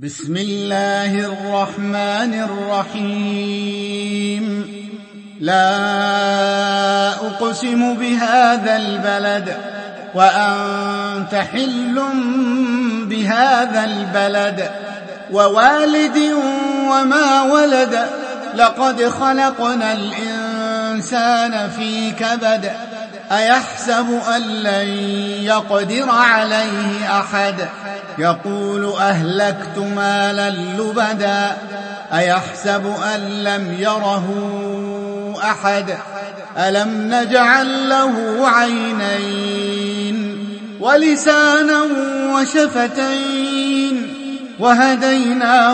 بسم الله الرحمن الرحيم. لا أقسم بهذا البلد وأنت حل بهذا البلد ووالد وما ولد. لقد خلقنا الإنسان في كبد. أيحسب أن لن يقدر عليه أحد. يقول أهلكت مالا لبدا. أيحسب أن لم يره أحد. ألم نجعل له عينين ولسانا وشفتين وهديناه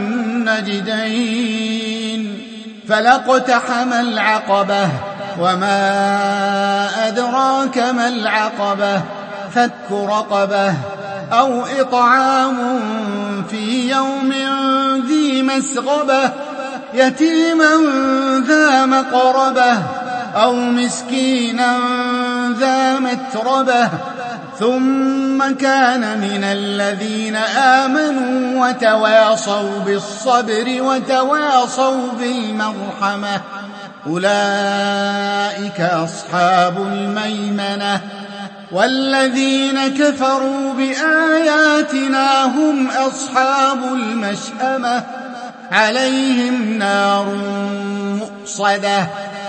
النجدين. فلاقتحم العقبة وما أدراك ما العقبة. فك رقبة أو إطعام في يوم ذي مسغبة يتيما ذا مقربة أو مسكينا ذا متربة. ثم كان من الذين آمنوا وتواصوا بالصبر وتواصوا بالمرحمة. أولئك أصحاب الميمنة. والذين كفروا بآياتنا هم أصحاب المشأمة. عليهم نار مؤصدة